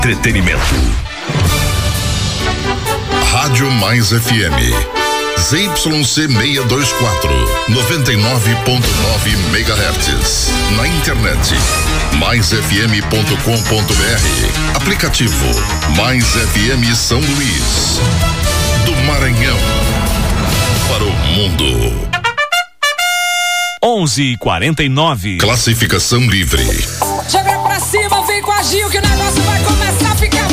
Entretenimento. Rádio Mais FM. ZYC 624, 99.9 MHz. Na internet, maisfm.com.br. Aplicativo Mais FM São Luís. Do Maranhão para o mundo. 11:49. Classificação livre. Joga pra cima, vem com a Gil que o negócio vai começar a ficar